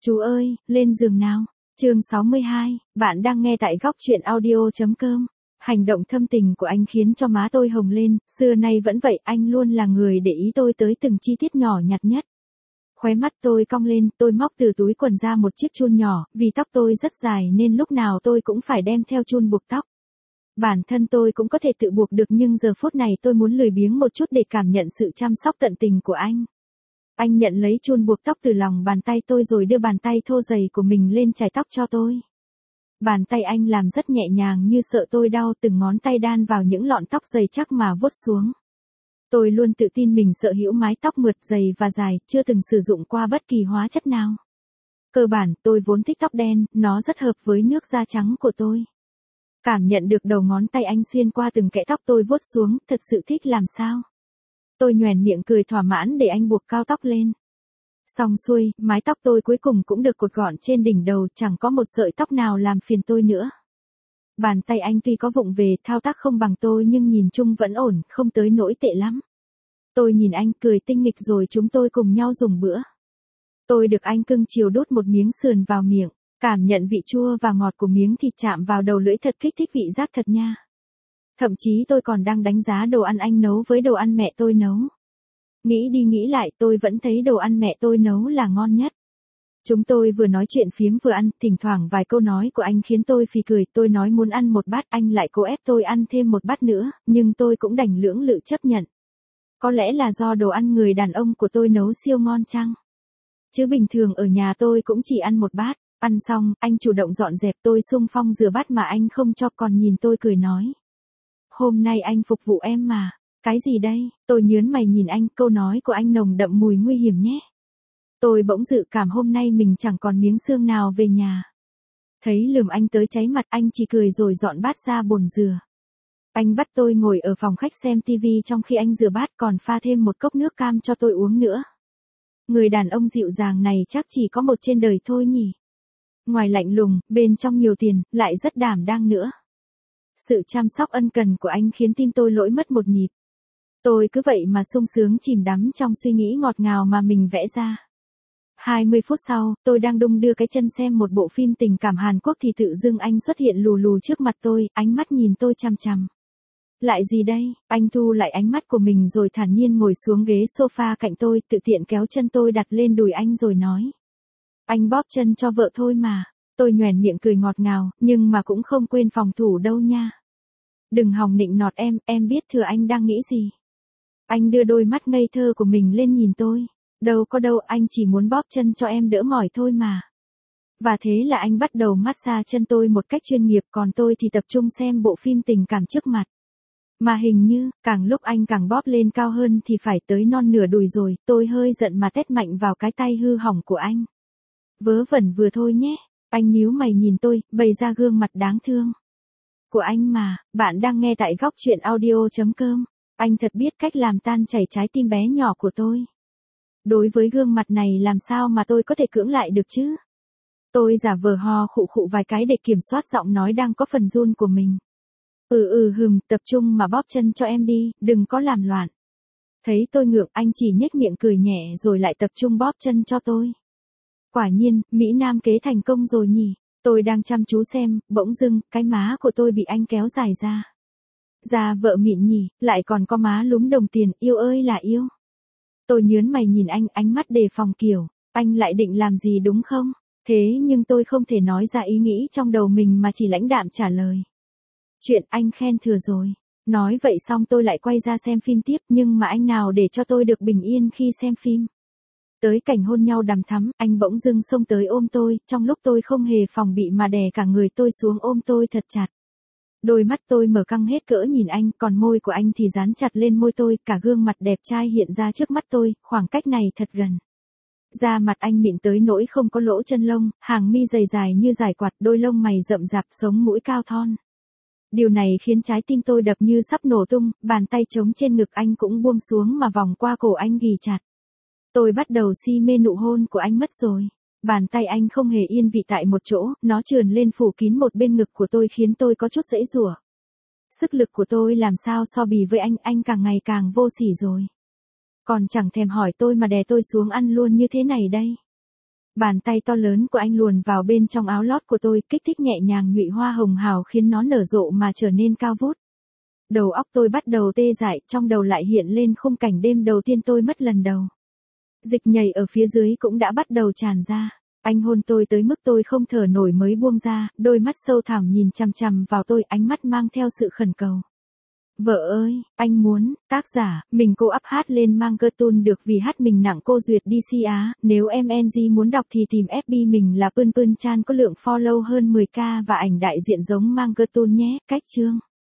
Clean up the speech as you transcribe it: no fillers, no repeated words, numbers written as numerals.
Chú ơi, lên giường nào. Chương 62, bạn đang nghe tại góc truyện audio.com. Hành động thâm tình của anh khiến cho má tôi hồng lên, xưa nay vẫn vậy, anh luôn là người để ý tôi tới từng chi tiết nhỏ nhặt nhất. Khóe mắt tôi cong lên, tôi móc từ túi quần ra một chiếc chun nhỏ, vì tóc tôi rất dài nên lúc nào tôi cũng phải đem theo chun buộc tóc. Bản thân tôi cũng có thể tự buộc được nhưng giờ phút này tôi muốn lười biếng một chút để cảm nhận sự chăm sóc tận tình của anh. Anh nhận lấy chun buộc tóc từ lòng bàn tay tôi rồi đưa bàn tay thô dày của mình lên chải tóc cho tôi. Bàn tay anh làm rất nhẹ nhàng như sợ tôi đau, từng ngón tay đan vào những lọn tóc dày chắc mà vuốt xuống. Tôi luôn tự tin mình sở hữu mái tóc mượt dày và dài, chưa từng sử dụng qua bất kỳ hóa chất nào. Cơ bản, tôi vốn thích tóc đen, nó rất hợp với nước da trắng của tôi. Cảm nhận được đầu ngón tay anh xuyên qua từng kẽ tóc tôi vuốt xuống, thật sự thích làm sao. Tôi nhoẻn miệng cười thỏa mãn để anh buộc cao tóc lên. Xong xuôi, mái tóc tôi cuối cùng cũng được cột gọn trên đỉnh đầu, chẳng có một sợi tóc nào làm phiền tôi nữa. Bàn tay anh tuy có vụng về, thao tác không bằng tôi nhưng nhìn chung vẫn ổn, không tới nỗi tệ lắm. Tôi nhìn anh cười tinh nghịch rồi chúng tôi cùng nhau dùng bữa. Tôi được anh cưng chiều đút một miếng sườn vào miệng, cảm nhận vị chua và ngọt của miếng thịt chạm vào đầu lưỡi thật kích thích vị giác thật nha. Thậm chí tôi còn đang đánh giá đồ ăn anh nấu với đồ ăn mẹ tôi nấu. Nghĩ đi nghĩ lại tôi vẫn thấy đồ ăn mẹ tôi nấu là ngon nhất. Chúng tôi vừa nói chuyện phiếm vừa ăn, thỉnh thoảng vài câu nói của anh khiến tôi phì cười. Tôi nói muốn ăn một bát, anh lại cố ép tôi ăn thêm một bát nữa, nhưng tôi cũng đành lưỡng lự chấp nhận. Có lẽ là do đồ ăn người đàn ông của tôi nấu siêu ngon chăng? Chứ bình thường ở nhà tôi cũng chỉ ăn một bát. Ăn xong, anh chủ động dọn dẹp, tôi xung phong rửa bát mà anh không cho, còn nhìn tôi cười nói. Hôm nay anh phục vụ em mà. Cái gì đây? Tôi nhớn mày nhìn anh, câu nói của anh nồng đậm mùi nguy hiểm nhé. Tôi bỗng dự cảm hôm nay mình chẳng còn miếng xương nào về nhà. Thấy lườm anh tới cháy mặt, anh chỉ cười rồi dọn bát ra bồn rửa. Anh bắt tôi ngồi ở phòng khách xem tivi trong khi anh rửa bát, còn pha thêm một cốc nước cam cho tôi uống nữa. Người đàn ông dịu dàng này chắc chỉ có một trên đời thôi nhỉ. Ngoài lạnh lùng, bên trong nhiều tiền, lại rất đảm đang nữa. Sự chăm sóc ân cần của anh khiến tim tôi lỗi mất một nhịp. Tôi cứ vậy mà sung sướng chìm đắm trong suy nghĩ ngọt ngào mà mình vẽ ra. 20 phút sau, tôi đang đung đưa cái chân xem một bộ phim tình cảm Hàn Quốc thì tự dưng anh xuất hiện lù lù trước mặt tôi, ánh mắt nhìn tôi chằm chằm. Lại gì đây? Anh thu lại ánh mắt của mình rồi thản nhiên ngồi xuống ghế sofa cạnh tôi, tự tiện kéo chân tôi đặt lên đùi anh rồi nói. Anh bóp chân cho vợ thôi mà. Tôi nhoẻn miệng cười ngọt ngào, nhưng mà cũng không quên phòng thủ đâu nha. Đừng hòng nịnh nọt em biết thừa anh đang nghĩ gì. Anh đưa đôi mắt ngây thơ của mình lên nhìn tôi. Đâu có đâu, anh chỉ muốn bóp chân cho em đỡ mỏi thôi mà. Và thế là anh bắt đầu massage chân tôi một cách chuyên nghiệp, còn tôi thì tập trung xem bộ phim tình cảm trước mặt. Mà hình như, càng lúc anh càng bóp lên cao hơn thì phải tới non nửa đùi rồi, tôi hơi giận mà tét mạnh vào cái tay hư hỏng của anh. Vớ vẩn vừa thôi nhé. Anh nhíu mày nhìn tôi, bày ra gương mặt đáng thương. Của anh mà, bạn đang nghe tại góc truyện audio.com. Anh thật biết cách làm tan chảy trái tim bé nhỏ của tôi. Đối với gương mặt này làm sao mà tôi có thể cưỡng lại được chứ? Tôi giả vờ ho khụ khụ vài cái để kiểm soát giọng nói đang có phần run của mình. Tập trung mà bóp chân cho em đi, đừng có làm loạn. Thấy tôi ngượng, anh chỉ nhếch miệng cười nhẹ rồi lại tập trung bóp chân cho tôi. Quả nhiên, Mỹ Nam kế thành công rồi nhỉ. Tôi đang chăm chú xem, bỗng dưng, cái má của tôi bị anh kéo dài ra. Da vợ mịn nhỉ, lại còn có má lúm đồng tiền, yêu ơi là yêu. Tôi nhớn mày nhìn anh, ánh mắt đề phòng kiểu, anh lại định làm gì đúng không? Thế nhưng tôi không thể nói ra ý nghĩ trong đầu mình mà chỉ lãnh đạm trả lời. Chuyện anh khen thừa rồi. Nói vậy xong tôi lại quay ra xem phim tiếp, nhưng mà anh nào để cho tôi được bình yên khi xem phim. Tới cảnh hôn nhau đằm thắm, anh bỗng dưng xông tới ôm tôi, trong lúc tôi không hề phòng bị mà đè cả người tôi xuống ôm tôi thật chặt. Đôi mắt tôi mở căng hết cỡ nhìn anh, còn môi của anh thì dán chặt lên môi tôi, cả gương mặt đẹp trai hiện ra trước mắt tôi, khoảng cách này thật gần. Da mặt anh mịn tới nỗi không có lỗ chân lông, hàng mi dày dài như dải quạt, đôi lông mày rậm rạp, sống mũi cao thon. Điều này khiến trái tim tôi đập như sắp nổ tung, bàn tay trống trên ngực anh cũng buông xuống mà vòng qua cổ anh ghì chặt. Tôi bắt đầu si mê nụ hôn của anh mất rồi. Bàn tay anh không hề yên vị tại một chỗ, nó trườn lên phủ kín một bên ngực của tôi khiến tôi có chút giãy giụa. Sức lực của tôi làm sao so bì với anh càng ngày càng vô sỉ rồi. Còn chẳng thèm hỏi tôi mà đè tôi xuống ăn luôn như thế này đây. Bàn tay to lớn của anh luồn vào bên trong áo lót của tôi, kích thích nhẹ nhàng nhụy hoa hồng hào khiến nó nở rộ mà trở nên cao vút. Đầu óc tôi bắt đầu tê dại, trong đầu lại hiện lên khung cảnh đêm đầu tiên tôi mất lần đầu. Dịch nhầy ở phía dưới cũng đã bắt đầu tràn ra. Anh hôn tôi tới mức tôi không thở nổi mới buông ra, đôi mắt sâu thẳm nhìn chằm chằm vào tôi, ánh mắt mang theo sự khẩn cầu. Vợ ơi, anh muốn. Tác giả, mình cô ắp hát lên mang cơ tun được vì hát mình nặng cô duyệt DC Á. Nếu em NG muốn đọc thì tìm FB mình là Pươn Pươn Chan có lượng follow hơn 10k và ảnh đại diện giống mang cơ tun nhé. Cách chương.